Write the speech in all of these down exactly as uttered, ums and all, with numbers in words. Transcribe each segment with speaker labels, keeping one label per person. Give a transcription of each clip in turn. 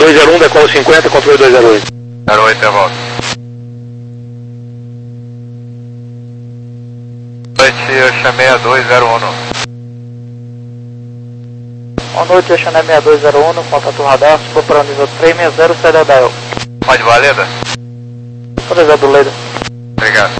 Speaker 1: dois zero um, decolo cinquenta, controle dois zero oito.
Speaker 2: zero oito, eu volto. Boa noite, Ocean seis dois zero um.
Speaker 3: Boa noite, Ocean seis dois zero um, contato radar, suba para o nível três seis zero, saída da El.
Speaker 2: Pode Valeda?
Speaker 3: Autorizado do Leda.
Speaker 2: Obrigado.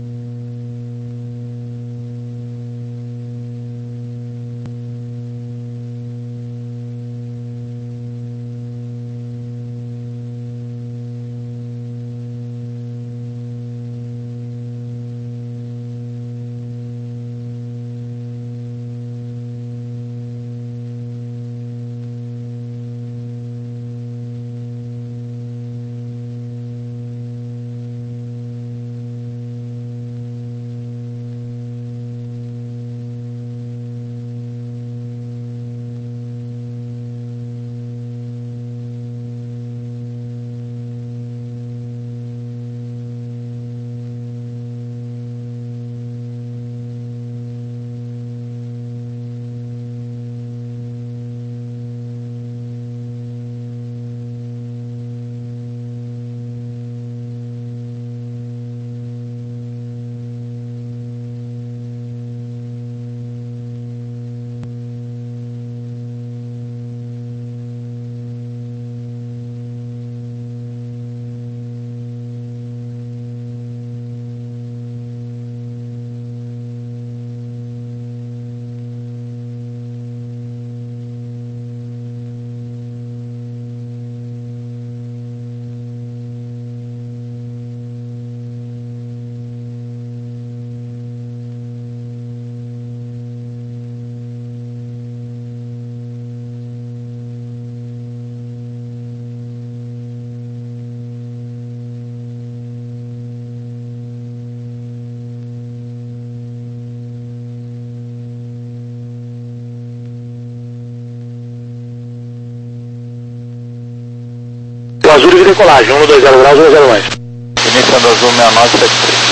Speaker 1: O azul de decolagem, um dois zero graus, um zero mais.
Speaker 2: Iniciando azul seis nove sete três.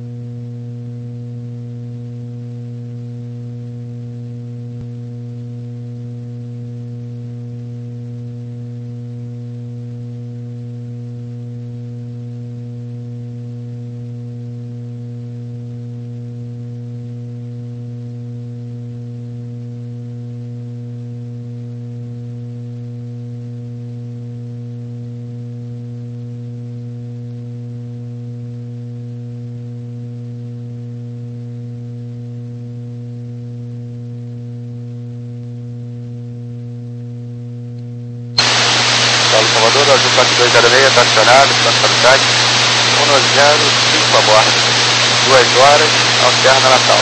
Speaker 2: Salvador, azul quatro dois zero seis, estacionado, transportado, um zero cinco a bordo, duas horas, alterna Natal.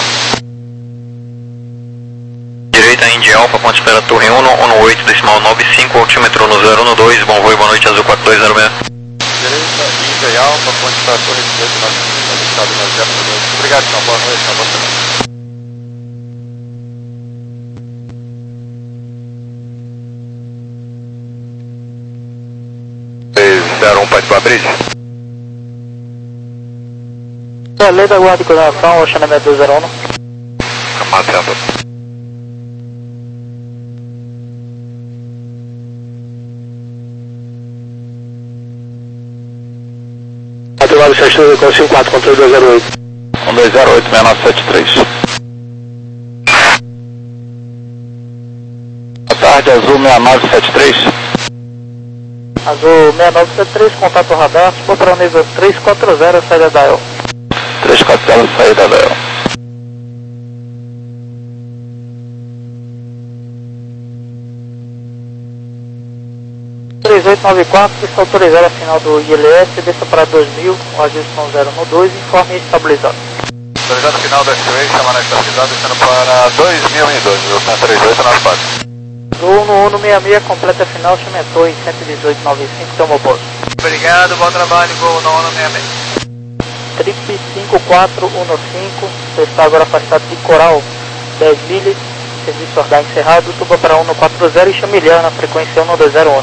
Speaker 4: Direita Indy Alpha, ponto espera Torre um, um oito, decimal nove cinco, altímetro no zero um dois, bom voo e boa noite, azul quatro dois zero seis.
Speaker 2: Direita Indy Alpha, ponto espera Torre dezoito nove cinco, estado no zero um dois. Obrigado, senhor, boa noite, senhor, boa semana. zero um, pode abrir?
Speaker 3: É, Leda, guarda de coordenação, Ocean seis dois zero um.
Speaker 2: Camada certo.
Speaker 1: quatro nove sete três, decolo cinco quatro, controle dois zero oito.
Speaker 2: um dois zero oito, seis nove sete três. Boa tarde, azul seis nove sete três.
Speaker 3: Azul seis nove sete três, contato radar, suba para o nível três quatro zero, saída da El.
Speaker 2: três quatro zero, saída da El.
Speaker 3: três oito nove quatro, está autorizado a final do I L S, desça para dois mil, o ajuste zero um dois, informe estabilizado.
Speaker 2: Autorizado final do S U A, chamada estabilizado, descendo para dois mil e dois, meu três oito nove quatro.
Speaker 3: Uno Uno seis seis, completa a final, Chimentou em cento e dezoito nove cinco, tomou posto.
Speaker 2: Obrigado, bom trabalho, voo no Uno seis seis.
Speaker 3: Trip cinco quatro um cinco, você está agora afastado de Coral, dez milhas, serviço orgar encerrado, suba para um quatro zero e chamilhar na frequência um dois zero um.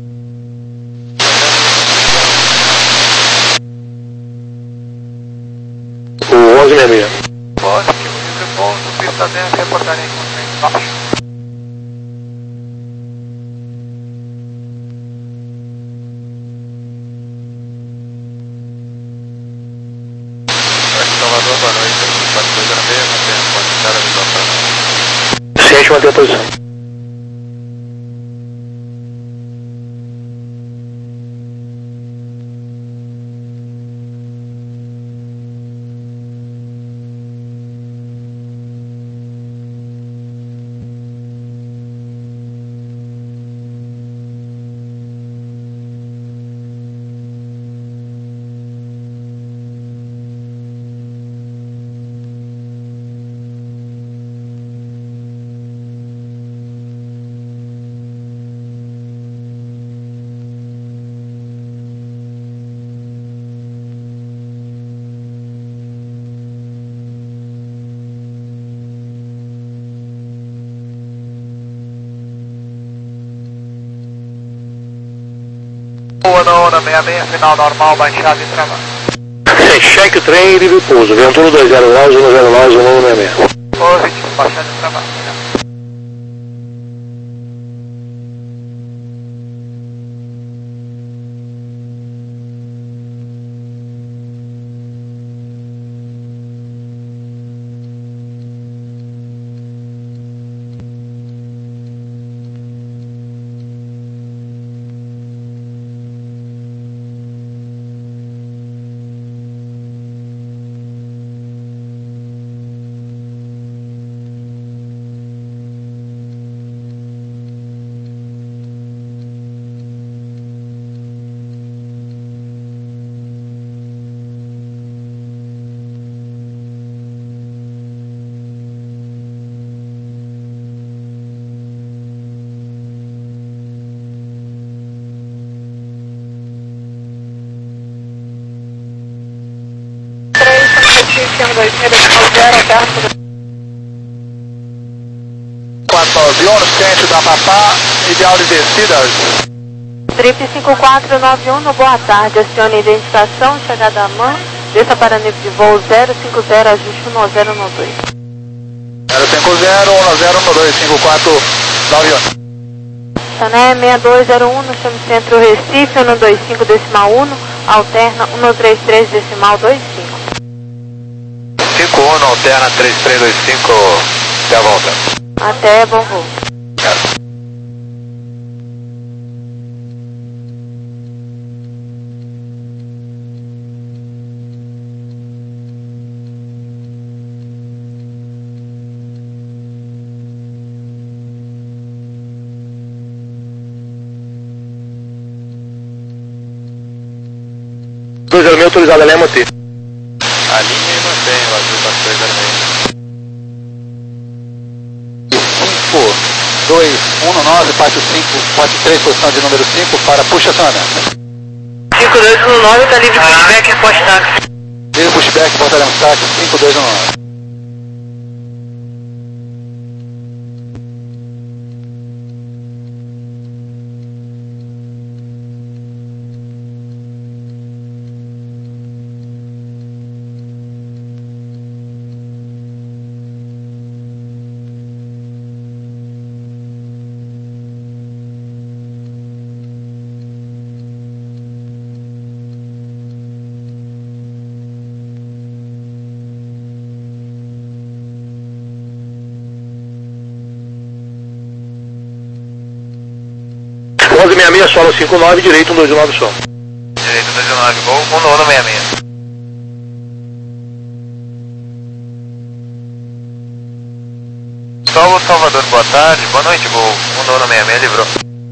Speaker 1: O onze sessenta e seis.
Speaker 2: Positivo, livre ponto, pista dentro, reportaria em baixo. quatro dois zero seis, mantém a ponte espera visual para
Speaker 1: Ciente, mantém a posição.
Speaker 2: Uno Uno seis seis, final normal, baixada e travada.
Speaker 1: Cheque o trem e livre pouso. Ventura dois zero graus, um zero nove, um Uno seis seis.
Speaker 2: Positivo, baixada e travada. quatro nove um, centro da Papá, ideal de descidas.
Speaker 3: Trip cinco quatro nove um, boa tarde, acione identificação, chegada à mão, desça para nível de voo zero cinco zero, ajuste um zero um dois.
Speaker 2: zero cinco zero, um zero um dois, cinco quatro nove um.
Speaker 3: Sané seis dois zero um, chame centro Recife, um dois cinco decimal um, alterna um três três decimal dois cinco.
Speaker 2: cinco um, alterna três três dois cinco, até a volta.
Speaker 3: Até, bom voo.
Speaker 2: Certo.
Speaker 1: dois zero seis autorizado, ela é manter.
Speaker 2: A linha e mantém o azul quatro dois zero seis. cinco dois um nove, parte cinco, parte três, posição de número cinco, para puxa Sana.
Speaker 3: cinco dois um nove, está livre pushback em post-táxi.
Speaker 2: Livre pushback, portaremos táxi, cinco dois um nove.
Speaker 1: onze sessenta e seis, solo cinco nove, direito um dois nove solo.
Speaker 2: Direito dois nove, gol, um nono sessenta e seis. Salvo Salvador, boa tarde, boa noite, gol, um nono sessenta e seis, livrou.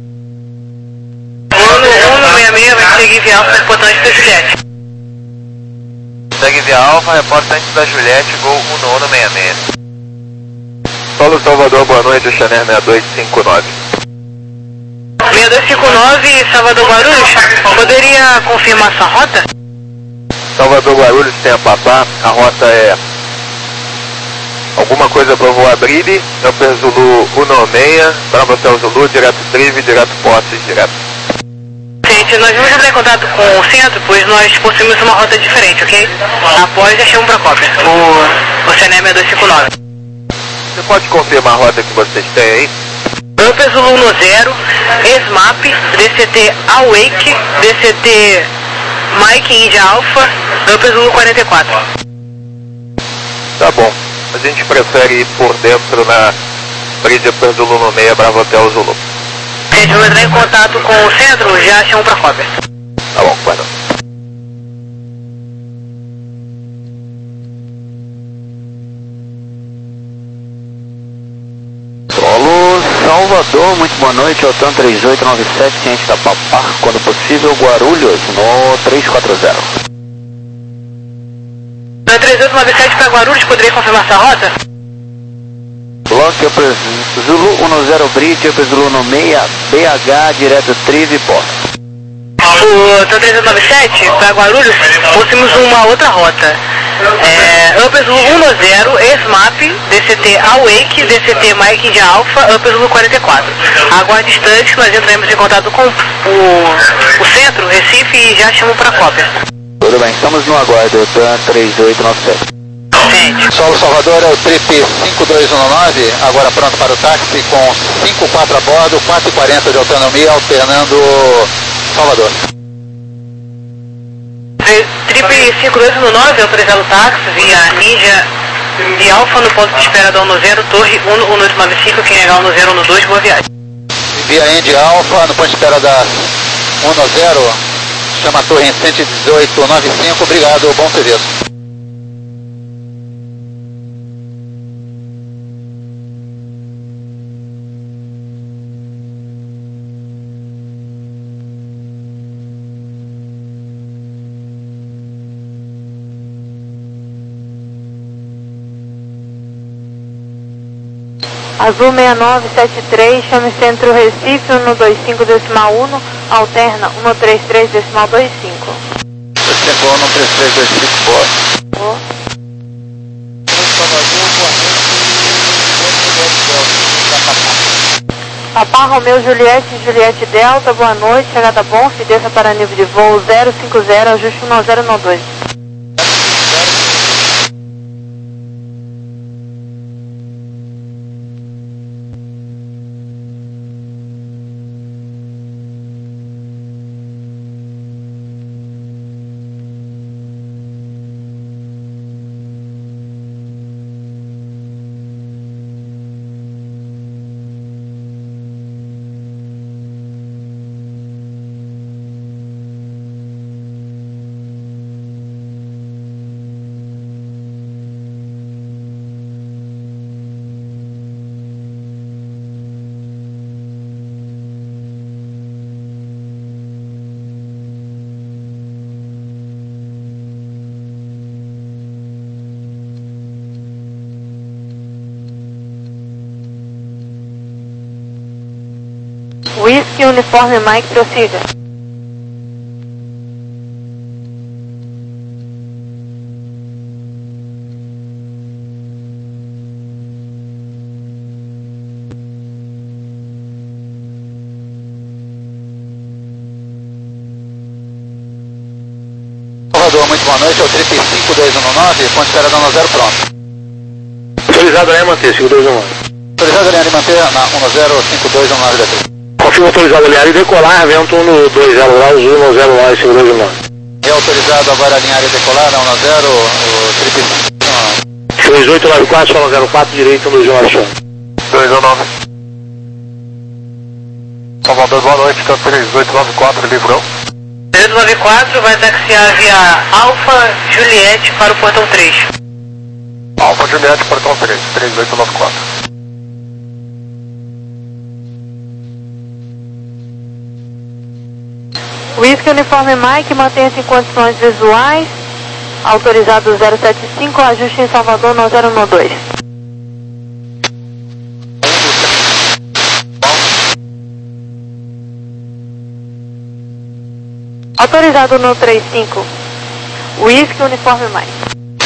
Speaker 3: Uno uno seis seis, vai seguir via alfa, reportante da Juliette.
Speaker 2: Segue via alfa, reportante da Juliette, gol, um nono sessenta e seis. Solo Salvador, boa noite, Chanel seis dois cinco nove.
Speaker 3: seis dois cinco nove, Salvador Guarulhos, poderia confirmar sua rota?
Speaker 2: Salvador Guarulhos tem a Papá, a rota é alguma coisa para voar Bride, Camper Zulu um seis, Bravo Hotel Zulu, direto Drive, direto Poços, direto.
Speaker 3: Gente, nós vamos entrar em contato com o centro, pois nós possuímos uma rota diferente, ok? Após já chegamos para a cópia, o, o C N E seis dois cinco nove.
Speaker 2: Você pode confirmar a rota que vocês têm aí?
Speaker 3: Camper Zulu um zero, SMAP, D C T Awake, D C T Mike India Alpha, Camper Zulu quarenta e quatro.
Speaker 2: Tá bom, mas a gente prefere ir por dentro na Bridgeport Zulu no meia, Bravo Hotel Zulu.
Speaker 3: Gente, vamos entrar em contato com o centro, já chamam para cópia.
Speaker 2: Tá bom, vai não.
Speaker 5: Solo Salvador, muito boa noite, Otan três oito nove sete, ciente da Papar, quando possível, Guarulhos, no três quatro zero.
Speaker 3: Na três oito nove sete para Guarulhos, poderia confirmar essa rota?
Speaker 5: Block Upper Zulu dez Bridge, Upper Zulu no meia, B H, direto Trive, porta.
Speaker 3: O Tan três oito nove sete para Guarulhos, possuímos uma outra rota. É, Upper Zulu dez, S M A P, D C T Awake, D C T Mike de Alpha, Upper Zulu quarenta e quatro. Aguarde instantes, nós entraremos em contato com o, o centro, Recife, e já chamam para cópia.
Speaker 5: Tudo bem, estamos no aguardo, Otan três oito nove sete.
Speaker 3: Gente.
Speaker 2: Solo Salvador é o Trip cinco dois um nove, agora pronto para o táxi com cinco quatro a bordo, quatro e quarenta de autonomia, alternando Salvador.
Speaker 3: Trip cinco dois um nove, autorizado o táxi via Ninja de Alfa no ponto de espera da um zero, Torre um um oito nove cinco, quem é um zero um dois, boa viagem.
Speaker 2: Via Indy Alfa no ponto de espera da um zero, chama a torre em cento e dezoito noventa e cinco, obrigado, bom serviço.
Speaker 6: Azul seis nove sete três, chame centro Recife, um dois cinco decimal um, alterna um três três decimal vinte e cinco.
Speaker 2: Chegou no um três três dois cinco, boa.
Speaker 6: Boa. Papá Romeu Juliette, Juliette Delta, boa noite, chegada bom, se desça para nível de voo zero cinco zero, ajuste um zero um dois. Whisky, uniforme Mike, prossiga.
Speaker 2: Salvador, muito boa noite, é o Trip cinco dois um nove, ponto de espera da um zero pronto.
Speaker 1: Autorizado a linha manter, cinco dois um nove.
Speaker 2: Autorizado a linha de manter na um zero cinco dois um nove da três.
Speaker 1: Confirma autorizado a linhar e decolar, vento um dois zero graus, um zero nove, cinco dois um nove.
Speaker 2: É autorizado agora a alinhar e decolar na um zero, o Trip cinco dois um nove.
Speaker 1: dois oito nove quatro, solo zero quatro, direito, um dois um nove.
Speaker 2: dois um nove. Salvador, boa noite, canto três oito nove quatro, livrão.
Speaker 3: três oito nove quatro vai taxiar via Alfa Juliette para o portão três.
Speaker 2: Alfa Juliette, portão três, três oito nove quatro.
Speaker 6: Whisky, uniforme Mike, mantenha-se em condições visuais. Autorizado zero sete cinco, ajuste em Salvador no zero um dois. Autorizado no trinta e cinco. Whisky, uniforme Mike.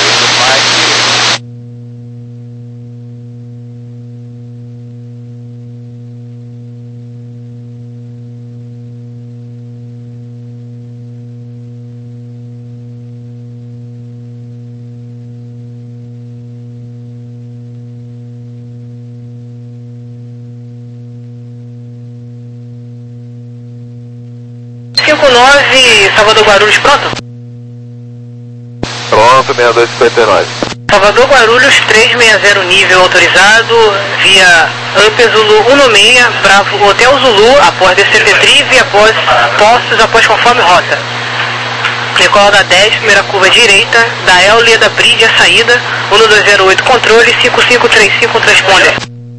Speaker 3: cinco nove, Salvador Guarulhos, pronto?
Speaker 2: Pronto, seis dois cinco nove.
Speaker 3: Salvador Guarulhos três seis zero nível autorizado via Upper Zulu um seis, Bravo Hotel Zulu, após D C T Triv, após postos, após conforme rota. Decola da dez, primeira curva direita, da El, Leda Bridge, a saída, um dois zero oito controle, cinco cinco três cinco transponder.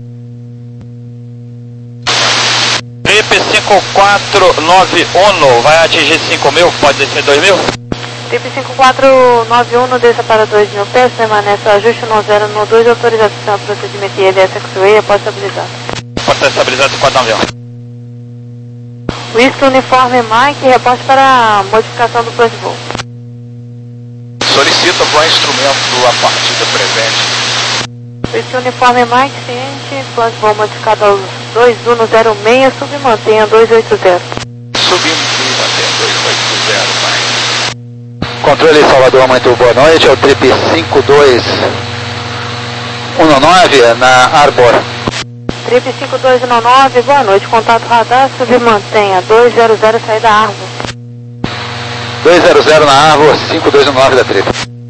Speaker 2: Trip cinco quatro nove um, vai atingir cinco mil, pode descer dois mil?
Speaker 6: Trip cinco quatro nove um, desça para dois mil pés, permanece ajuste no zero no dois, autorização procedimento I L S X-Ray, após estabilizado.
Speaker 2: Pode estar estabilizado cinco quatro nove um.
Speaker 6: Whisky Uniforme Mike, reporte para modificação do plano de voo.
Speaker 2: Solicita voar instrumento a partir do presente.
Speaker 6: Whisky Uniforme Mike, ciente, plano de voo modificado aos dois um zero seis, submantenha dois oito zero.
Speaker 2: Subimos e mantém dois oito zero, mais.
Speaker 5: Controle Salvador, muito boa noite, é o Trip cinco dois um nove na Arbor.
Speaker 6: Trip cinco dois um nove, boa noite, contato radar, submantenha dois zero zero, saída Arbor.
Speaker 5: dois zero zero na Arbor, cinco dois um nove da Trip.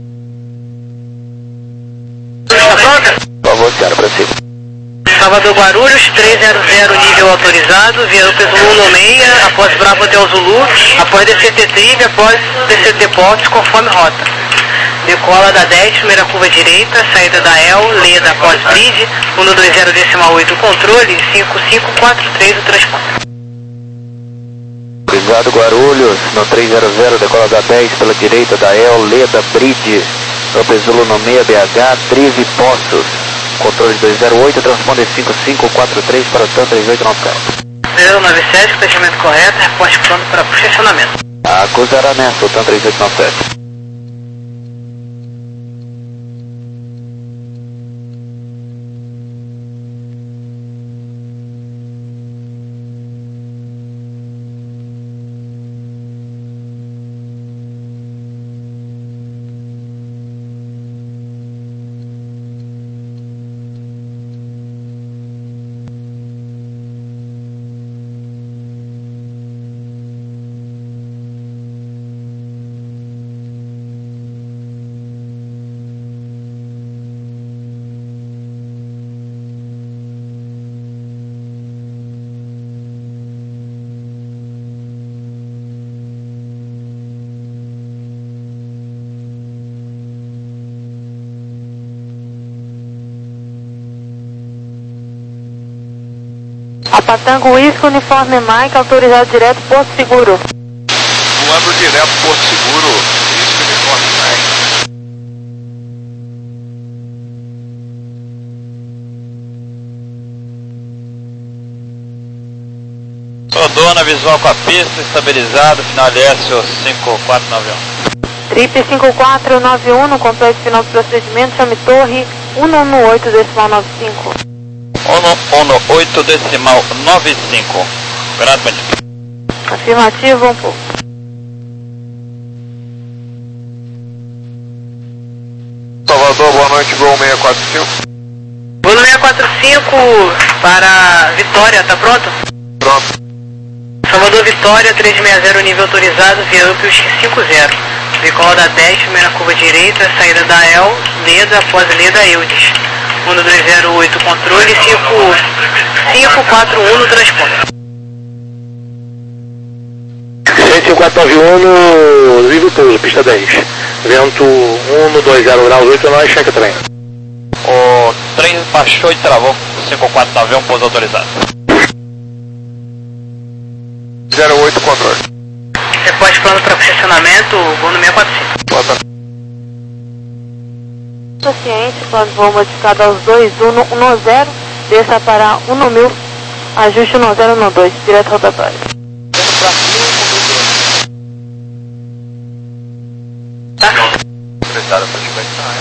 Speaker 3: Está pronta?
Speaker 5: Por favor, cara, para cima.
Speaker 3: Salvador Guarulhos três zero zero nível autorizado via Upper Zulu um seis, após Bravo Hotel Zulu, após D C T Triv, após D C T Portos, conforme rota. Decola da dez, primeira curva direita, saída da El, Leda após Bridge, um dois zero decimal oito controle, cinco cinco quatro três o transponder.
Speaker 5: Obrigado, Guarulhos, no três zero zero, decola da dez pela direita da El, Leda, Bridge, Upper Zulu no seis, B H, Triv, Poços, controle dois zero oito, transponder cinco cinco quatro três para o TAM três oito nove sete.
Speaker 3: zero nove sete, fechamento correto, reporte pronto para posicionamento.
Speaker 5: Acusará nessa, o TAM três oito nove sete.
Speaker 6: Apatango Whisky Uniforme Mike, autorizado direto Porto Seguro.
Speaker 2: Voando direto Porto Seguro, isso uniforme Mike. Rodou na visual com a pista, estabilizado, final L S O cinco quatro nove um.
Speaker 6: Trip cinco quatro nove um, no complexo final do procedimento, chame Torre um um oito decimal nove cinco.
Speaker 2: um um oito decimal nove cinco. Grado bandido.
Speaker 6: Afirmativo, um pouco.
Speaker 2: Salvador, boa noite, Gol seis quatro cinco.
Speaker 3: Voo seis quatro cinco para Vitória, tá pronto?
Speaker 2: Pronto.
Speaker 3: Salvador Vitória três seis zero nível autorizado via Upper cinco zero. Decola da dez, primeira curva direita, saída da El, Leda após Leda Eudes. um dois zero oito controle, cinco quatro um no transponder.
Speaker 1: cinco quatro nove um no Vivo Pouso, pista dez. Vento um dois zero graus, oito nove, check trem.
Speaker 2: O trem baixou e travou, cinco quatro nove um, pouso autorizado. zero oito controle.
Speaker 3: Reporte plano para posicionamento, voo no seis quatro cinco.
Speaker 2: Bota.
Speaker 6: Paciente, plano de voo modificado aos dois um um zero, desça para um mil, ajuste um zero um dois, direto rotatório.
Speaker 3: Tá?
Speaker 2: Prestado para desconectar.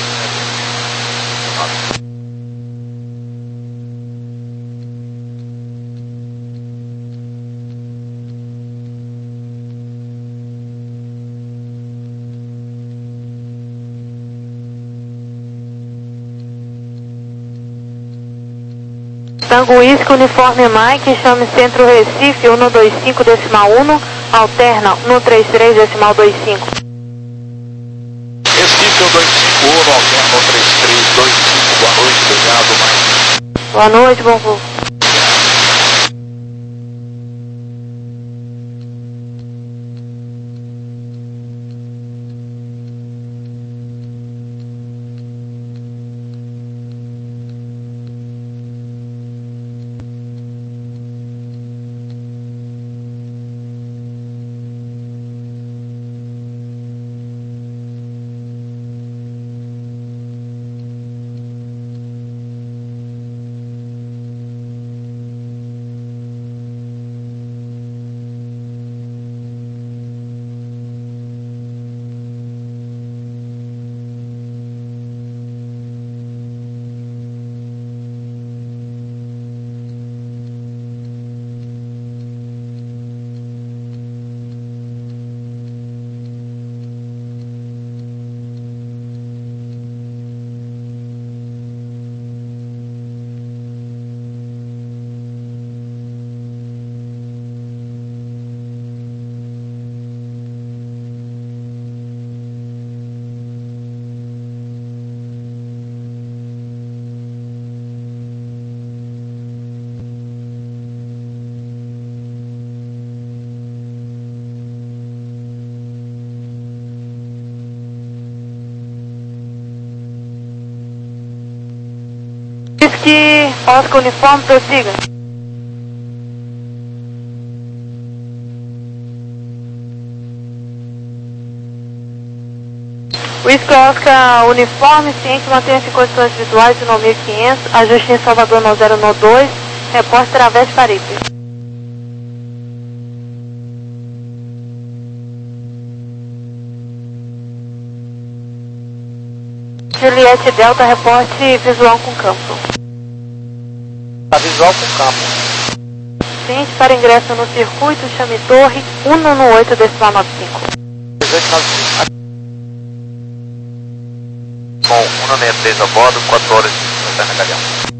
Speaker 6: Tango Whisky Uniforme Mike, chame Centro Recife um dois cinco decimal um, alterna um três três decimal dois cinco.
Speaker 2: Recife um dois cinco Gol noventa três três dois cinco, boa noite, obrigado, mais.
Speaker 6: Boa noite, bom voo. Que Oscar uniforme, prossiga. Whisky Oscar uniforme, ciente, mantenha-se em condições visuais de nove mil e quinhentos, ajuste em Salvador no zero no dois, repórter Travete Paripe. Juliette Delta, reporte visual com campo.
Speaker 2: Tá visual com campo.
Speaker 6: Ciente para ingresso no circuito, chame torre um um oito decimal nove cinco.
Speaker 5: Bom, um nove três a bordo, quatro horas de na Galeão.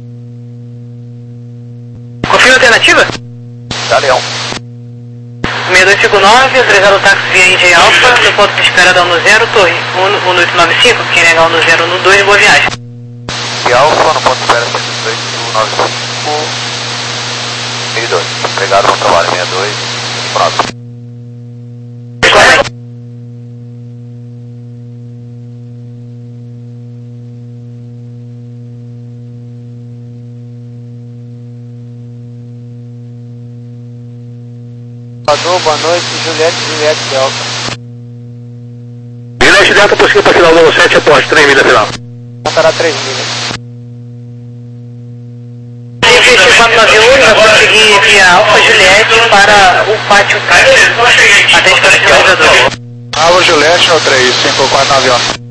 Speaker 3: Confirma a alternativa?
Speaker 5: Galeão.
Speaker 3: seis dois cinco nove, autorizado o táxi via Índia Alfa, no ponto de espera da um zero, torre um oito nove cinco, quem negar um zero no dois, boa viagem.
Speaker 5: E Alfa, no ponto de espera cento e oito nove cinco, sessenta e dois. Obrigado, bom trabalho, sessenta e dois, pronto.
Speaker 2: Boa noite, Juliette, Juliette Delta.
Speaker 1: Juliette Delta, prosseguiu para final do sete, após três milhas final.
Speaker 2: Contará três milhas.
Speaker 3: vinte quatro nove um, vai conseguir via Alfa Juliette para o pátio táxi, até para o finalizador.
Speaker 2: Alfa Juliette no três cinco quatro nove um.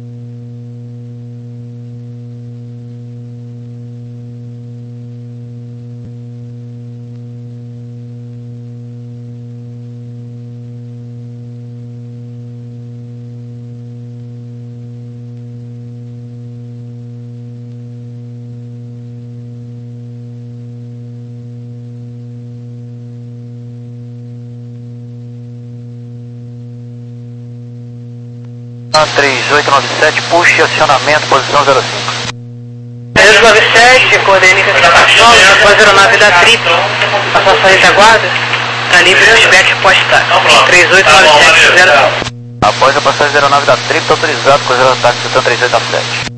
Speaker 5: três oito nove sete, puxe acionamento, posição zero cinco.
Speaker 3: três nove sete, coordenica situação, após a aeronave da Trip, a situação de aguarda, está livre no spec postar. três oito nove sete zero cinco.
Speaker 5: Após a passagem da aeronave da Trip, está autorizado com o ataque do três oito nove sete.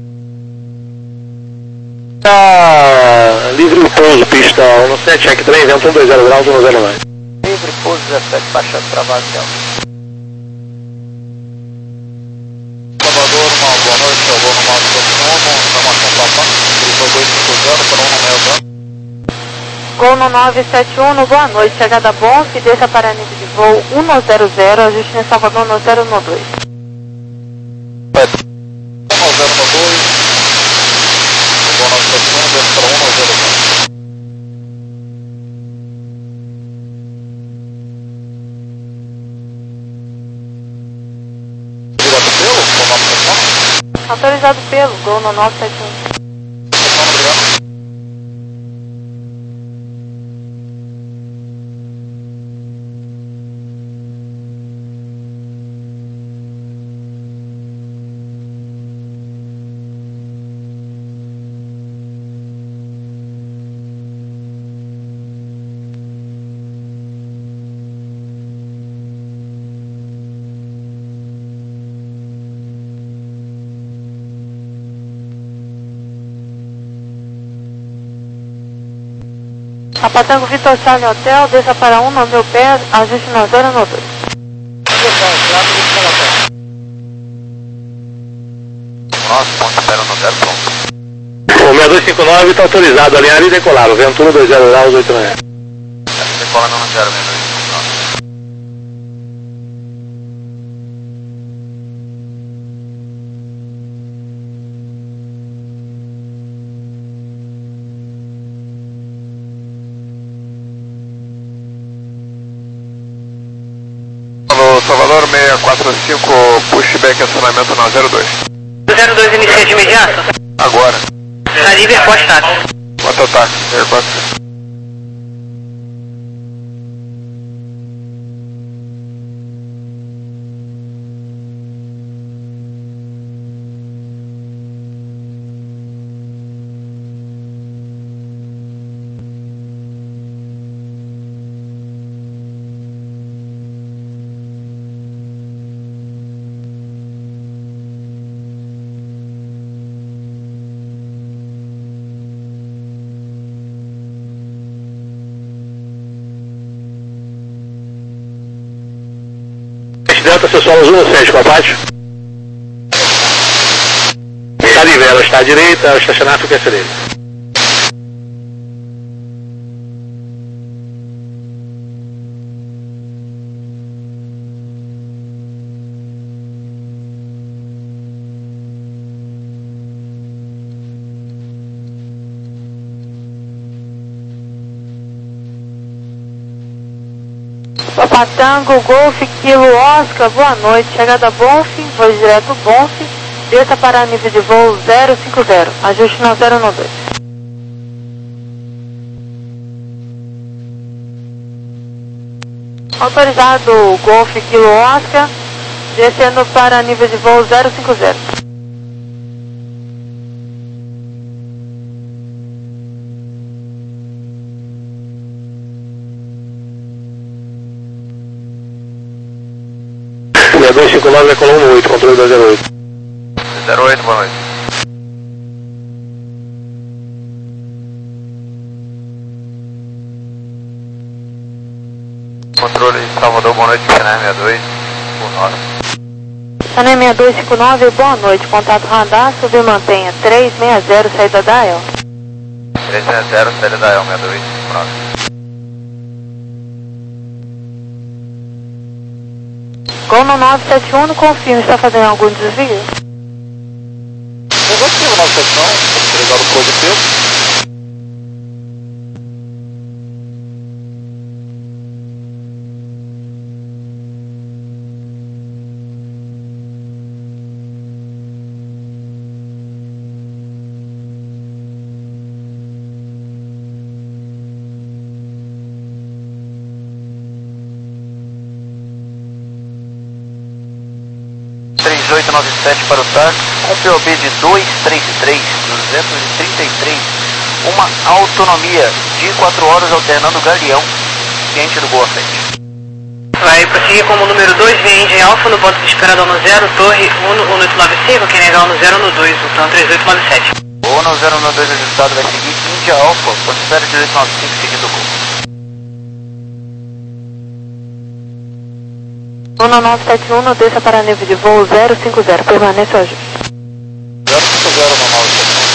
Speaker 1: Tá livre o pouso, pista um sete, check três, vento um dois zero graus, um zero nove.
Speaker 5: Livre pouso dezessete, baixado, travado,
Speaker 2: Salvador, uma boa noite, eu vou no modo do informação para a banca, dois cinco zero para um no meio banco.
Speaker 6: Gol no nove sete um, boa noite, chegada bom, se deixa para nível de voo um zero zero, ajuste em Salvador no zero no dois.
Speaker 2: um zero no dois, gol nove sete um, desce para um zero zero.
Speaker 6: Autorizado pelo Gol no nove sete um. Papatango Vitor Charlie Hotel, desça para um no meu pé, ajuste no zero no dois.
Speaker 5: Nossa, ponto espera no zero, pronto.
Speaker 1: O seis dois cinco nove está autorizado, alinhar e decolar. O Ventura dois zero graus, oito manhã.
Speaker 5: Decola no zero, seis dois cinco nove.
Speaker 2: Salvador seis quatro cinco, pushback acionamento na zero dois.
Speaker 3: zero dois inicia de imediato?
Speaker 2: Agora.
Speaker 3: Tá livre, forte táxi.
Speaker 2: Quanto ataque? zero quatro.
Speaker 1: Delta, acessório azul no sete, combate. Está de vela, está à direita, o estacionar fica à direita.
Speaker 6: Papatango, Golf, Kilo, Oscar, boa noite. Chegada Bonf, voo direto Bonf, desça para nível de voo zero cinco zero, ajuste no zero no dois. Autorizado Golf, Kilo, Oscar, descendo para nível de voo zero cinco zero.
Speaker 1: seis dois cinco nove, decolou no oito, controle dois zero oito.
Speaker 5: zero oito, boa noite. Controle Salvador, boa noite, Sanem sessenta e dois, por nove.
Speaker 6: Sanem sessenta e dois cinco nove, boa noite. Contato radar, subir mantenha três seis zero, saída da E L.
Speaker 5: três seis zero, saída da E L, sessenta e dois, por nove.
Speaker 6: Gol no nove sete um, confirma, está fazendo algum desvio?
Speaker 2: Negativo, nove sete um, autorizado positivo.
Speaker 5: três oito nove sete para o táxi, com P O B de duzentos e trinta e três, duzentos e trinta e três, uma autonomia de quatro horas alternando Galeão, ciente do Boa Frente.
Speaker 3: Vai prosseguir como número dois, vem Índia Alfa no ponto de esperador no zero, torre um oito nove cinco, quem negar no zero no dois, então três oito nove sete.
Speaker 5: O no zero no dois registrado vai seguir Índia Alfa, ponto de espera de oito nove cinco, seguindo o gol.
Speaker 6: um nove sete um, desça para nível de voo zero cinco zero, permaneça o ajuste.
Speaker 2: zero cinco zero no nove sete um.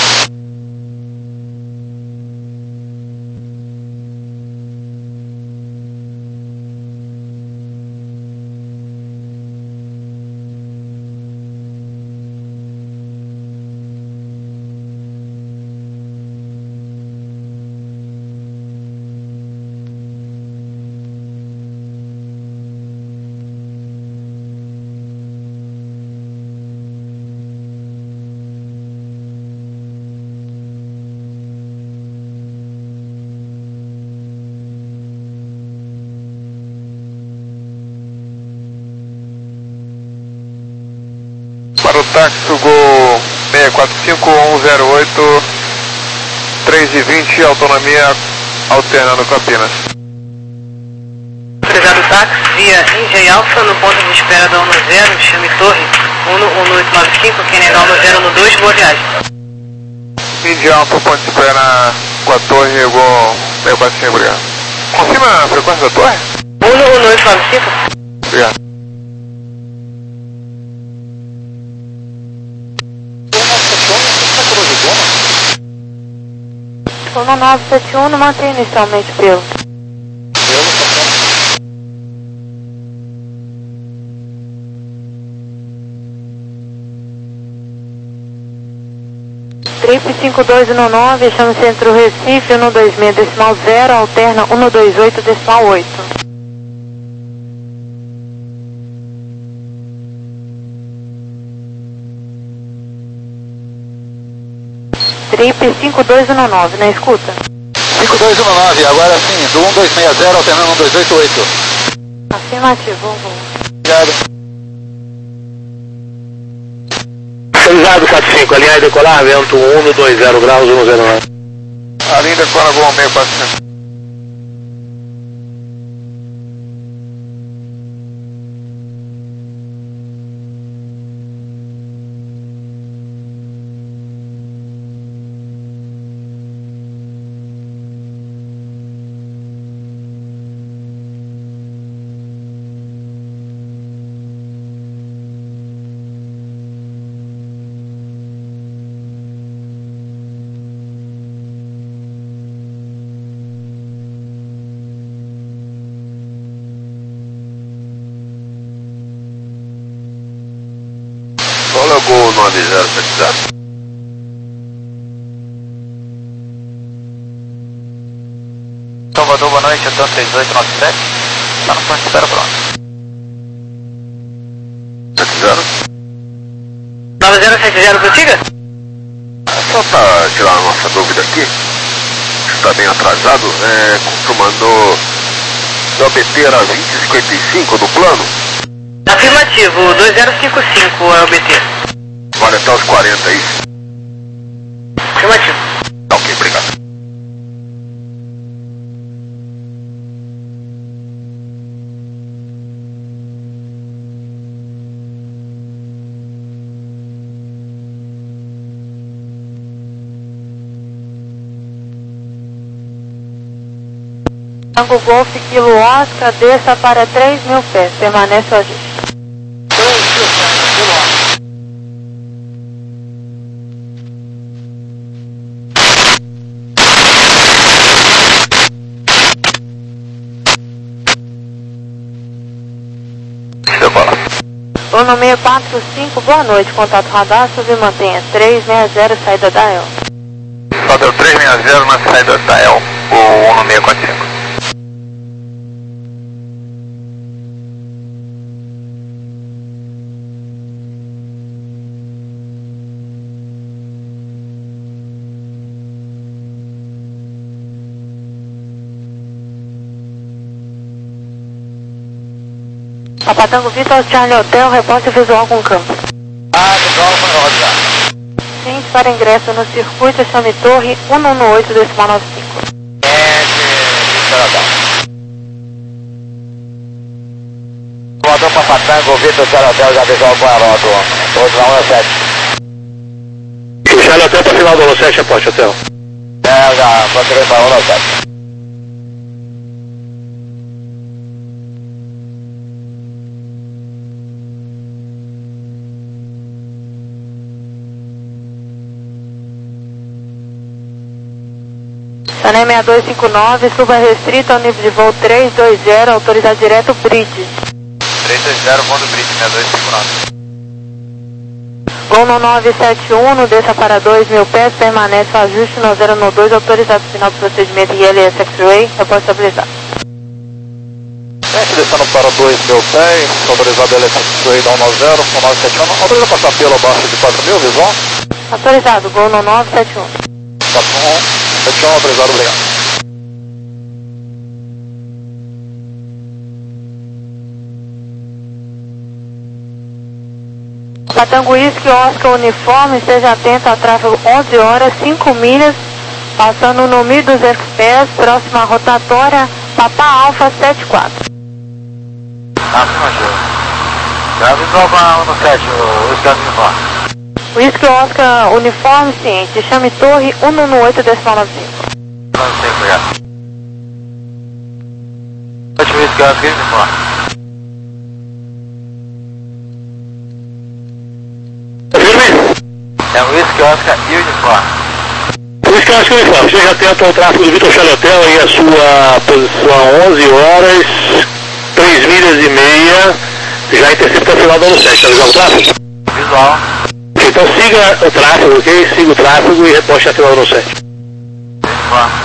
Speaker 2: Para o táxi, Gol seis quatro cinco um zero oito, três e vinte, autonomia alternando Campinas.
Speaker 3: Autorizado táxi via Índia Alfa no ponto de espera da no zero, chame torre um oito nove cinco, quem negar no zero no dois, boa viagem.
Speaker 2: Índia Alfa, ponto de espera com a torre, Gol seis quatro cinco, obrigado. Confirma a frequência da torre?
Speaker 3: um no oito nove cinco.
Speaker 2: Obrigado.
Speaker 6: um nove sete um, mantém inicialmente pelo. Trip cinco dois um nove, chama Centro Recife, um dois seis decimal zero, alterna um dois oito decimal oito. Trip cinco dois um nove, na escuta?
Speaker 5: cinco dois um nove, agora sim, do um dois seis zero, alternando um dois oito oito.
Speaker 6: Afirmativo, vamos.
Speaker 5: Obrigado.
Speaker 1: Autorizado quatro cinco, alinhar e decolar, vento um dois zero graus, um zero nove.
Speaker 2: Alinha e decola Gol seis quatro cinco.
Speaker 7: Solo Gol nove zero sete zero.
Speaker 5: Salvador, boa noite, Hotel três oito nove sete. Está no ponto de espera, pronto.
Speaker 7: sete zero.
Speaker 3: nove zero sete zero, prossiga?
Speaker 7: Só para tirar a nossa dúvida aqui, está bem atrasado, é, confirmando o B T era vinte e cinquenta e cinco do plano.
Speaker 3: Afirmativo, dois zero cinco cinco é o B T.
Speaker 7: Vale até os quarenta, é isso?
Speaker 3: Afirmativo.
Speaker 7: Tá ok, obrigado.
Speaker 6: Tango Golf Kilo Oscar, desça para três mil pés, permanece o ajuste. um seis quatro cinco, boa noite, contato radar, sub mantenha três seis zero, saída da E L.
Speaker 2: Padrão três seis zero na saída da E L, o um seis quatro cinco.
Speaker 6: Papatango Vitor Charlie Hotel, repórter visual com campo.
Speaker 5: Ah, visual com roda.
Speaker 6: Gente, para ingresso no circuito, chame Torre um um oito decimal nove cinco.
Speaker 5: É, de Voador Papatango, Vitor Charlie Hotel, já visual com a roda. Outro na um sete.
Speaker 1: O Charlie Hotel para final do um sete, aposte, hotel.
Speaker 5: É, já, continuei para um sete.
Speaker 6: Sané seis dois cinco nove, suba restrito ao nível de voo três dois zero, autorizado direto Bridge.
Speaker 5: três dois zero, mundo Bridge seis dois cinco nove.
Speaker 6: Gol no nove sete um, no desça para dois mil pés, permanece o ajuste no zero no dois, autorizado final do procedimento I L S X-Ray, repórter estabilizado.
Speaker 5: Gente, descendo para dois mil pés, autorizado L S X-Ray da um nove zero, um nove sete um, autoriza passar pelo abaixo de quatro mil, visual?
Speaker 6: Autorizado, gol no nove sete um.
Speaker 5: quatro um. sete um, autorizado, obrigado.
Speaker 6: Patango Whisky, Oscar Uniforme, esteja atento ao tráfego onze horas, cinco milhas, passando no mil e duzentos pés, próxima rotatória, Papa Alfa sete quatro.
Speaker 5: Afirmativo. Já visual com a um no sete, o estado uniforme.
Speaker 6: Whisky, Oscar Uniforme, ciente, chame Torre um um oito decimal nove cinco.
Speaker 5: Não sei, obrigado. Whisky Oscar Uniform. É um Whisky Oscar Uniform.
Speaker 1: Whisky Oscar Uniform, esteja atento ao tráfego do Vitor Charlie Hotel aí a sua posição onze horas, três milhas e meia, já intercepta a final do ano sete, tá visual o tráfego?
Speaker 5: Visual.
Speaker 1: Então siga o tráfego, ok? Siga o tráfego e reposte a final do ano sete.
Speaker 5: Uniform.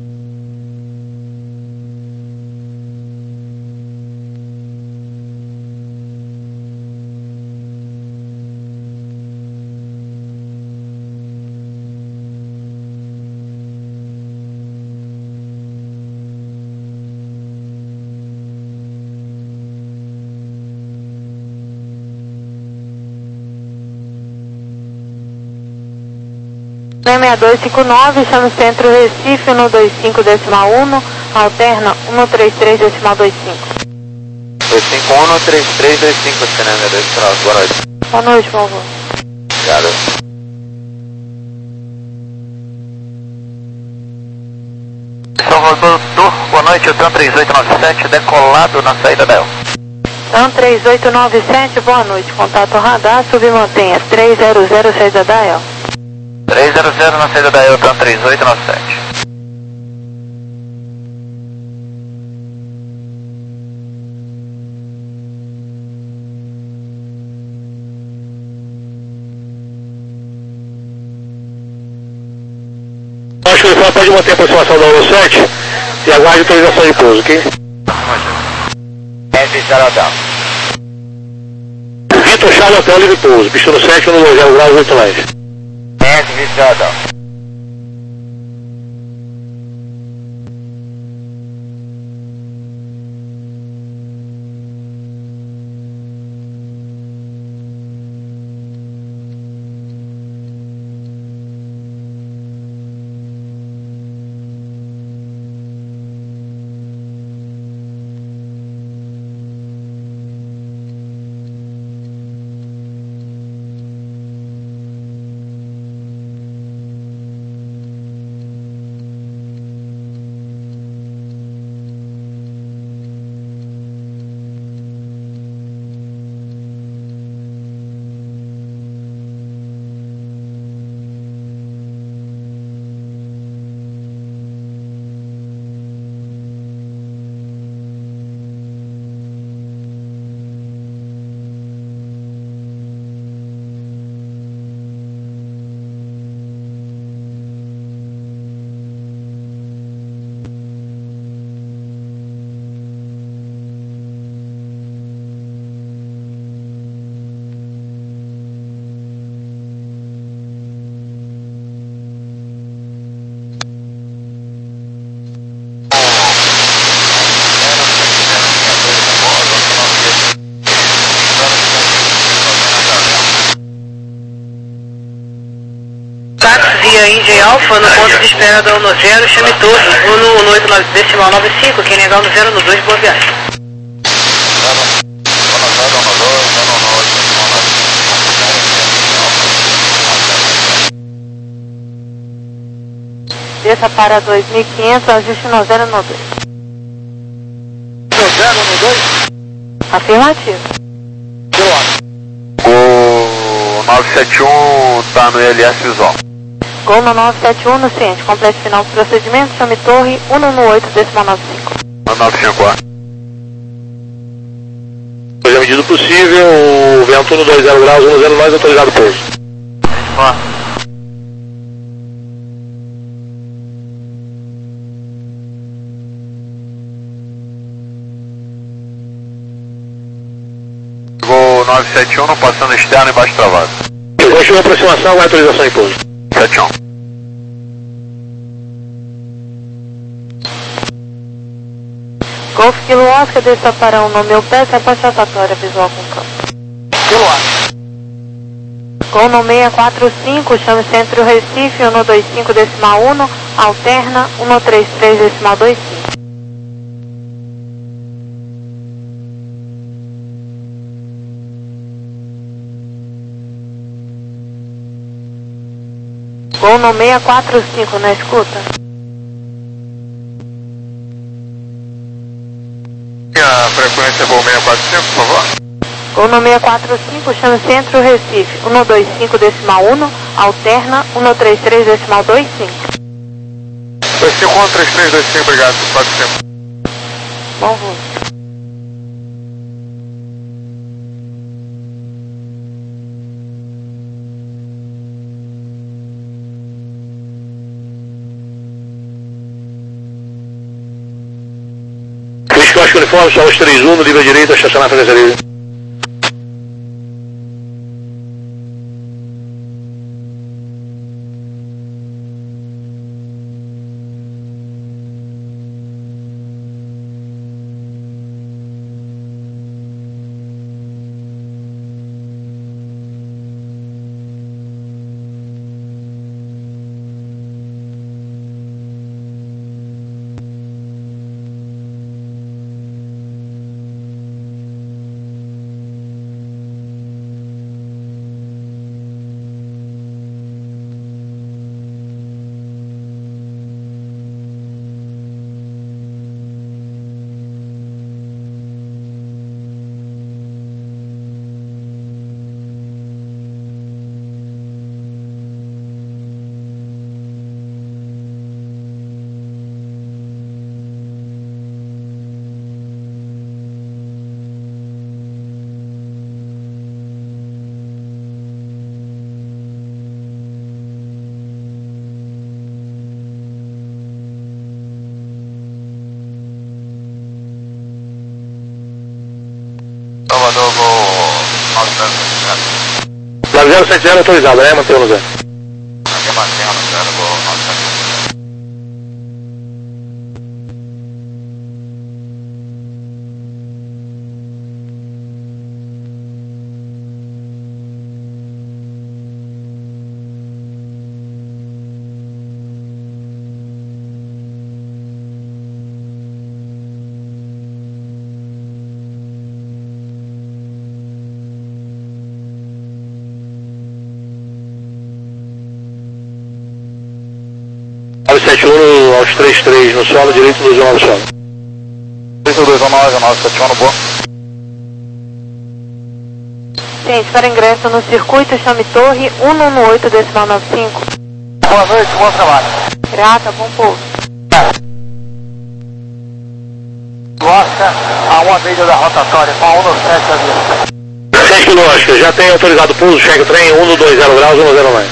Speaker 6: seis dois cinco nove, chama Centro Recife, um dois cinco decimal um, alterna um três três decimal dois cinco.
Speaker 5: dois cinco um, um três três dois cinco, cinema dois cinco nove, boa noite.
Speaker 6: Boa noite, por favor.
Speaker 5: Obrigado. Salvador Turco, boa noite, o TAM três oito nove sete, decolado na saída da E L.
Speaker 6: TAM três oito nove sete, boa noite, contato radar, submantenha três zero zero, saída da E L.
Speaker 5: três zero zero na saída da E L, TAM três oito nove sete.
Speaker 1: Acho que o Uniform pode manter a aproximação da ano sete e aguarde a autorização de pouso, ok?
Speaker 5: F zero Hotel.
Speaker 1: Vitor Charlie Hotel, livre pouso, pista no sete, no zero graus, oito lines.
Speaker 5: F zero Hotel.
Speaker 3: Via India Alpha, no ponto de espera da Uno zero, chame Torre, Uno no oito decimal nove cinco, quem negar no zero no dois, boa viagem.
Speaker 6: Desça para dois mil e quinhentos, ajuste no zero no dois.
Speaker 5: No zero no dois?
Speaker 6: Afirmativo.
Speaker 2: O nove sete um tá no I L S visual.
Speaker 6: Gol no nove sete um, no ciente. Complete final do procedimento, chame Torre, um no oito decimal nove cinco.
Speaker 2: nove cinco quatro.
Speaker 1: Pois é, medida possível, o vento no dois zero graus, um zero mais autorizado pouso.
Speaker 2: Chegou nove sete um, não passando externo e baixo travado.
Speaker 1: Chegou, chegou a aproximação, aguarde a autorização de pouso.
Speaker 2: sete um.
Speaker 6: Golf Kilo Oscar, desça para um no meu pé, reposte rotatória visual com campo.
Speaker 5: Kilo Oscar.
Speaker 6: Gol no seis quatro cinco, chame Centro Recife, um dois cinco decimal um, alterna um três três decimal dois cinco. Gol no seis quatro cinco, na escuta.
Speaker 2: frequência Gol seiscentos e quarenta e cinco, por favor.
Speaker 6: Gol no seiscentos e quarenta e cinco, chame Centro Recife, cento e vinte e cinco decimal um, alterna cento e trinta e três decimal vinte e cinco.
Speaker 2: dois cinco um, três três dois cinco, obrigado, quatro cinco.
Speaker 6: Bom voo.
Speaker 1: Crítico Oscar Uniforme, Saúde três um, no nível direito, estacionar a frequência livre.
Speaker 2: Salvador, Gol novecentos e setenta.
Speaker 1: zero autorizado, né? Mantém no zero.
Speaker 2: Aqui mantendo no zero, Gol novecentos e setenta.
Speaker 1: nove sete um aos trinta e três no solo, direito do jornal do solo.
Speaker 2: três dois um nove, nove sete um no boa.
Speaker 6: Gente, para ingresso no circuito, chame Torre cento e dezenove decimal noventa e cinco.
Speaker 2: Boa noite, bom trabalho.
Speaker 6: Grata, bom pouso.
Speaker 2: Oscar, a uma milha da rotatória, com a cento e sete avião.
Speaker 1: sete quilômetros, já tem autorizado pouso, cheque trem, cento e vinte graus, cento e zero mais.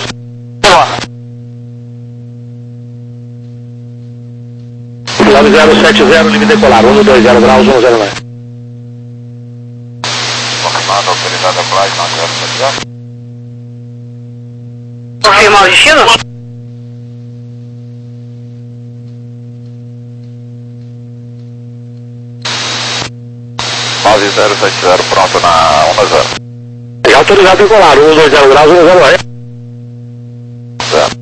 Speaker 1: nove zero sete zero, limite decolar, cento e vinte graus, cento e zero mais.
Speaker 2: Confirmado, autorizado a flight, nove zero sete zero.
Speaker 3: Confirmar o destino?
Speaker 2: nove zero sete zero, pronto na cento e zero.
Speaker 1: Já autorizado a decolar, cento e vinte graus, cento e zero mais.
Speaker 2: Zero.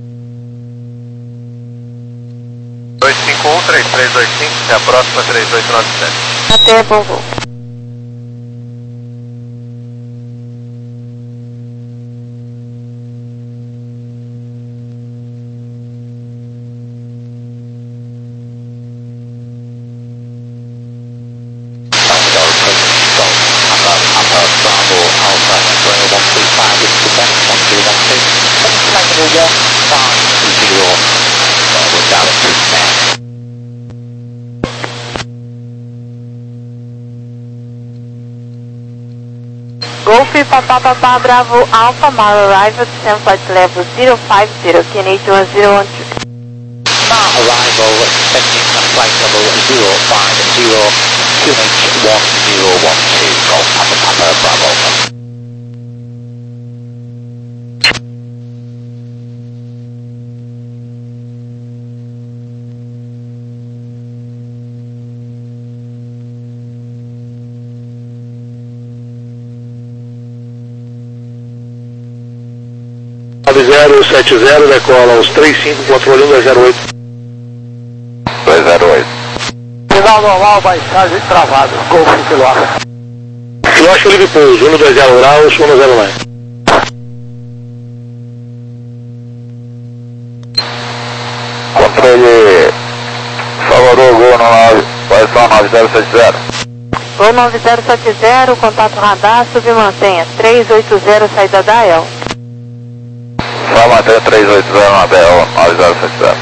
Speaker 2: dois cinco um, três três dois cinco, é a próxima três oito nove sete.
Speaker 6: Até, bom voo. Golf Papa Papa Bravo Alpha Mar arrival descent flight level zero five zero, K N H one zero one two.
Speaker 5: Mar arrival descending flight level zero five zero, Q H one zero one two, Golf Papa Papa Bravo.
Speaker 1: nove zero sete zero, decola aos trinta e cinco, controle um dois zero oito.
Speaker 2: dois zero oito. Final normal, baixagem travada, Golf quilômetro.
Speaker 1: Quilômetro livre pouso, cento e vinte graus, cento e zero mais.
Speaker 2: Controle Salvador, Gol no nove, posição nove zero sete zero.
Speaker 6: Gol nove zero sete zero, contato radar, submantenha, três oito zero, saída da A E L.
Speaker 5: Só manter três oito zero na B L, nove zero sete zero.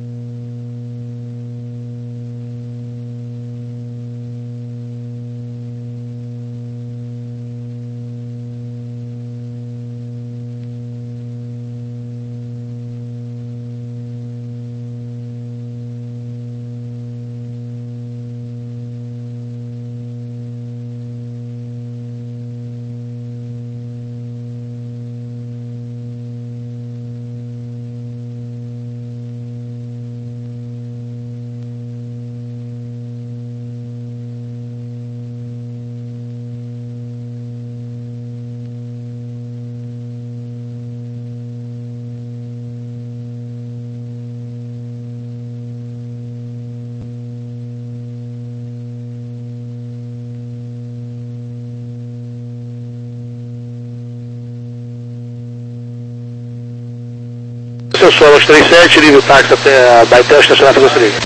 Speaker 1: Seu Solos trinta e sete, livre o táxi até a Baetel, estacionar para você liga.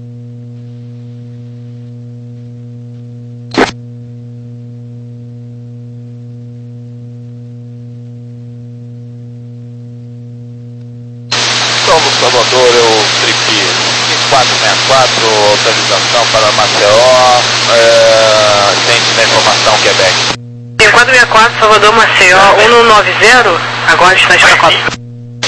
Speaker 5: Somos Salvador, eu tripi cinco quatro seis quatro, autorização para Maceió, é, sente da informação Quebec.
Speaker 3: cinco quatro seis quatro, Salvador, Maceió, um nove zero, agora distante para Copa.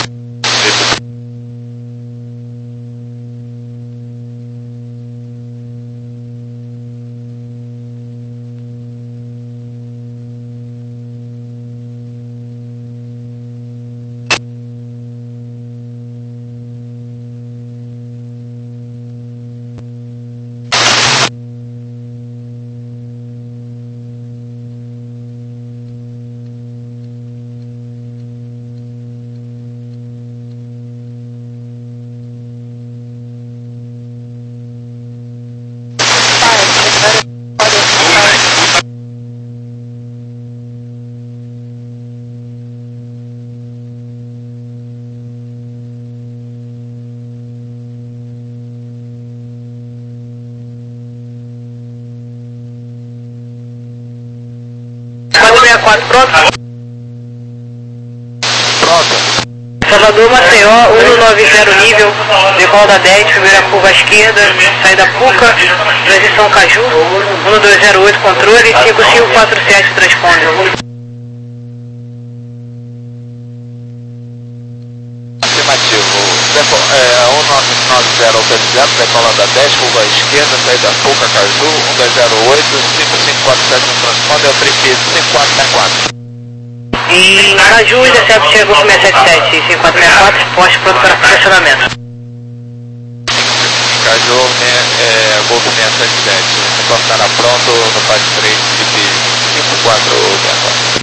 Speaker 3: quatro, pronto?
Speaker 5: Pronto.
Speaker 3: Salvador, Maceió, um nove zero nível, decola da dez, primeira curva à esquerda, saída Puca, transição Caju, um dois zero oito controle, cinco cinco quatro sete transponder.
Speaker 5: Afirmativo. Deco, é, um nove nove zero oito zero, decola da dez, curva à esquerda, saída Puca, Caju, um dois zero oito, cinco cinco quatro sete no transponder, eu prefiro cinco quatro seis quatro.
Speaker 3: E Caju, Intercept chega Golf seis sete sete, cinco quatro seis quatro, poste pronto para funcionamento.
Speaker 5: Caju, é, Golf seis sete sete, o posto estará pronto no Paz três, cinco quatro seis quatro.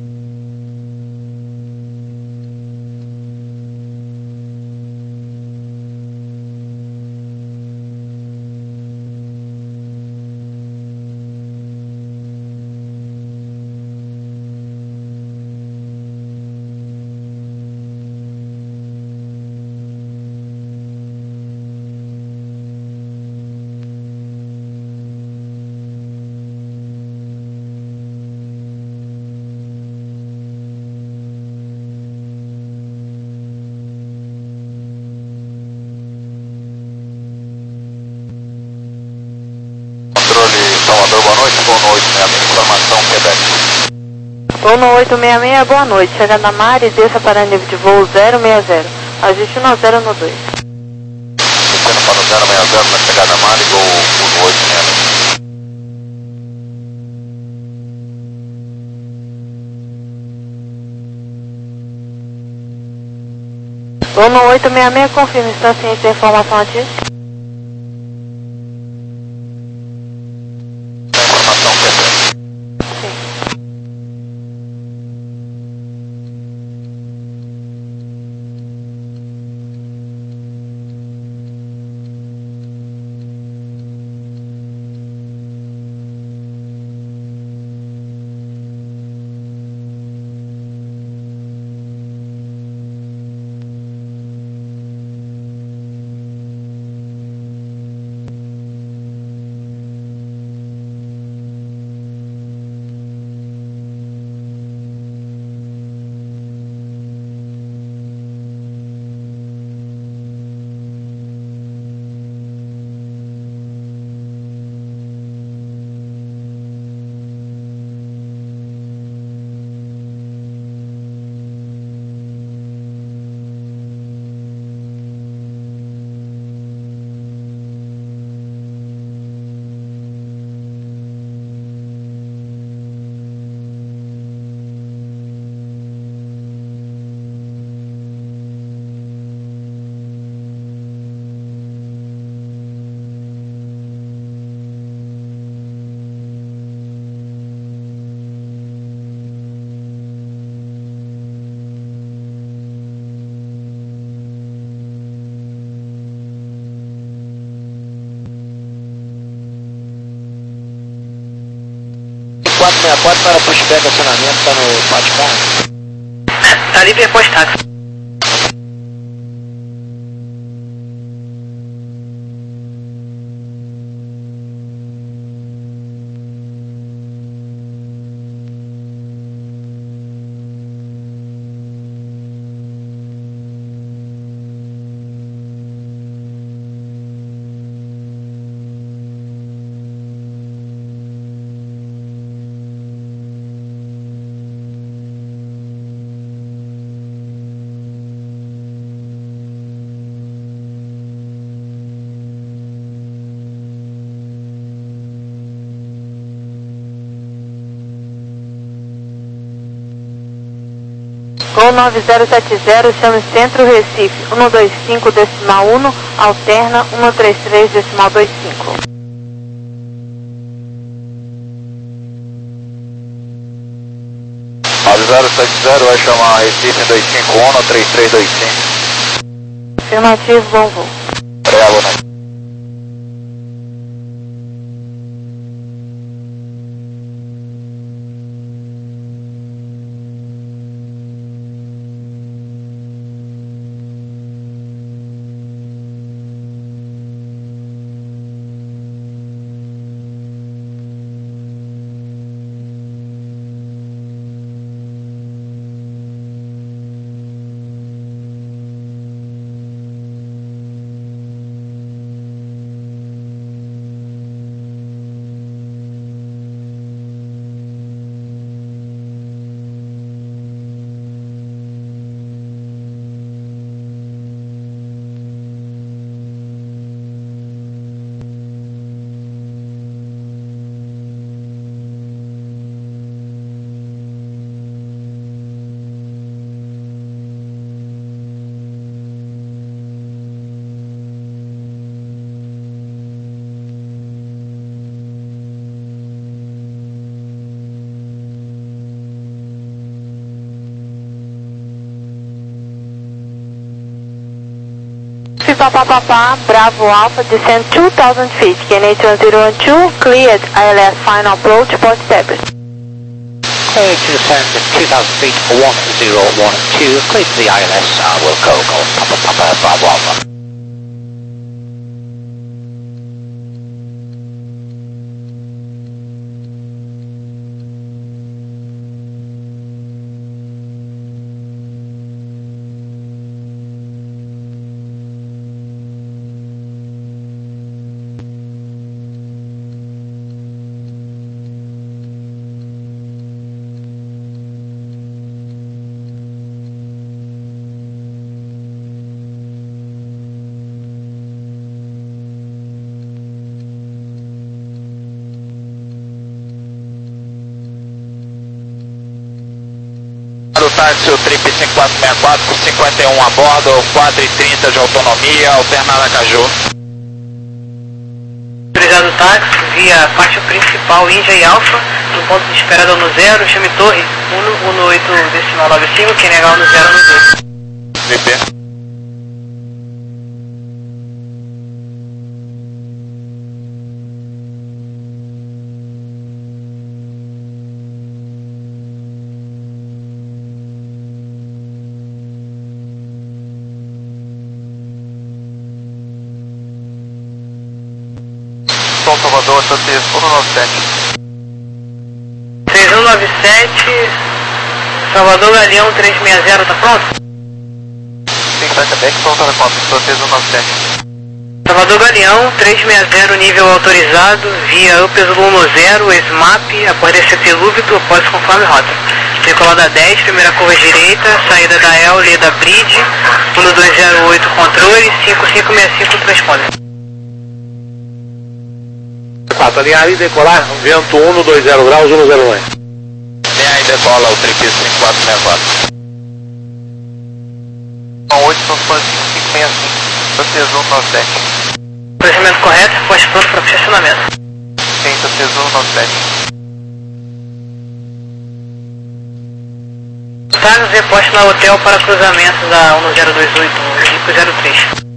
Speaker 5: Salvador, boa noite, voo no oito seis seis, informação Quebec.
Speaker 6: Voo no oito seis seis, boa noite, chega na Mari, desça para nível de voo zero seis zero, ajuste um zero no dois.
Speaker 5: Descendo para o zero seis zero na chegada na Mari, voo no oito seis seis.
Speaker 6: Voo no oito seis seis, confirme, está ciente da informação ativa?
Speaker 5: quatro seis quatro para pushback acionamento, tá no pátio carro.
Speaker 3: Tá livre após táxi.
Speaker 6: Gol nove zero sete zero, chame Centro Recife, um dois cinco decimal um, alterna um três três decimal vinte e cinco.
Speaker 5: nove zero sete zero, vai chamar Recife dois cinco um, três três dois cinco.
Speaker 6: Afirmativo, bom voo.
Speaker 5: Obrigado, boa noite.
Speaker 6: Papapá, Bravo Alpha, descend two thousand feet, K N H one zero one two, cleared, I L S final approach, port established.
Speaker 5: Clear to descend two thousand feet, one zero one two, clear to the I L S, uh, will go, go, Papa Papa, Bravo Alpha.
Speaker 8: Do táxi, o Trip cinco quatro seis quatro, com cinquenta e um a bordo, quatro e trinta de autonomia, alterna Aracaju.
Speaker 3: Autorizado táxi, via faixa principal Índia e Alfa, no ponto de espera no zero, chame Torre, um um oito decimal nove cinco, que negar no zero no dois.
Speaker 8: V P.
Speaker 2: São Salvador, T C um nove sete.
Speaker 3: três um nove sete, Salvador Galeão três seis zero, tá pronto?
Speaker 2: Sim, Back, São Telecom, T C um nove sete.
Speaker 3: Salvador Galeão três seis zero, nível autorizado, via U P Zulu um zero, S M A P, após D C T Lúbito, após conforme rota. Decolada dez, primeira curva direita, saída da E L, Leda Bridge, um dois zero oito controle, cinco cinco seis cinco transponder.
Speaker 1: quatro, linha aí, decolar, vento um dois zero graus, um zero um.
Speaker 8: Linha aí, decola o Trip cinco quatro seis quatro.
Speaker 2: São oito, São cinco cinco seis cinco, T C um nove sete.
Speaker 3: Procedimento correto, pós pronto para estacionamento.
Speaker 2: Sim, T C um nove sete.
Speaker 3: Táxi reposto na hotel para cruzamento da um zero dois oito, cinco zero três.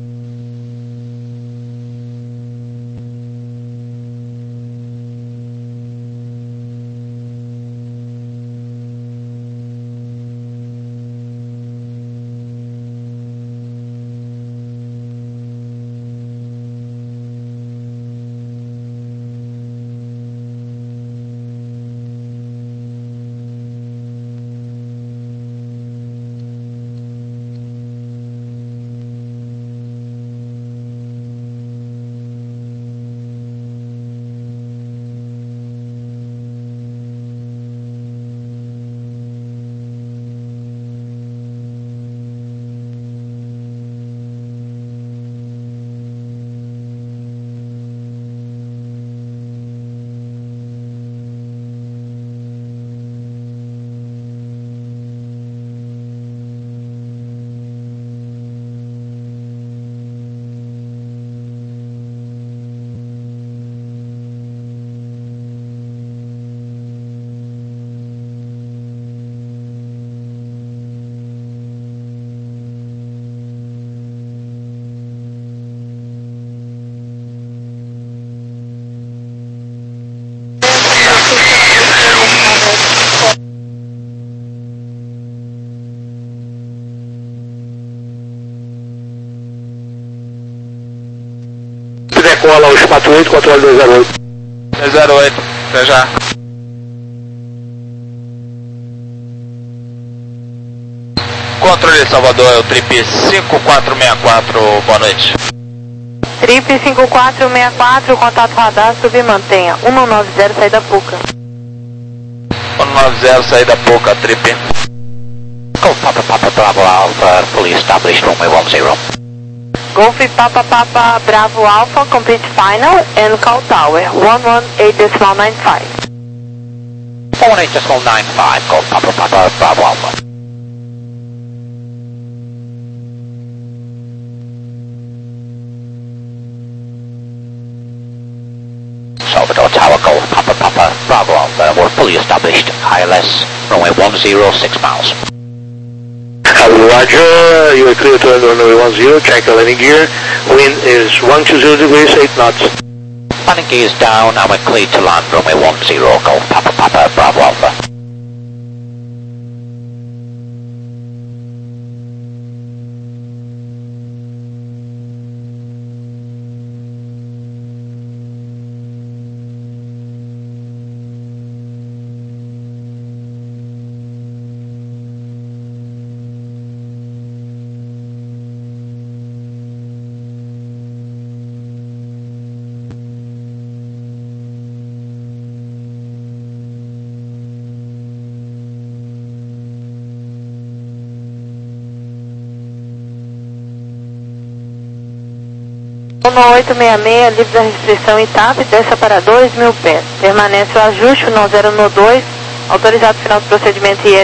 Speaker 1: decola os quatro oito, controle dois zero oito.
Speaker 8: dois zero oito, até já. Controle Salvador, é o Trip cinco quatro seis quatro, boa noite.
Speaker 6: Trip cinco quatro seis quatro, contato radar, submantenha. um nove zero, saída Puca.
Speaker 8: um nove zero, saída Puca, Trip.
Speaker 5: Golf Papa Papa Bravo Alpha, fully established runway one zero.
Speaker 6: Golf Papa Papa Bravo Alpha, complete final, and call tower, one one eight decimal nine five.
Speaker 5: one one eight decimal nine five, Golf Papa Papa Bravo Alpha. Salvador Tower, Golf Papa Papa Bravo Alpha, we're fully established, I L S, runway one zero, six miles.
Speaker 1: Roger, you are clear to land runway one zero, check the landing gear, wind is one two zero degrees, eight knots.
Speaker 5: Landing gear is down and we're cleared to land runway one zero, Golf Papa Papa Bravo Alpha.
Speaker 6: um oito seis seis, livre da restrição I T A P, desça para dois mil pés. Permanece o ajuste, um zero um dois, autorizado final do procedimento I L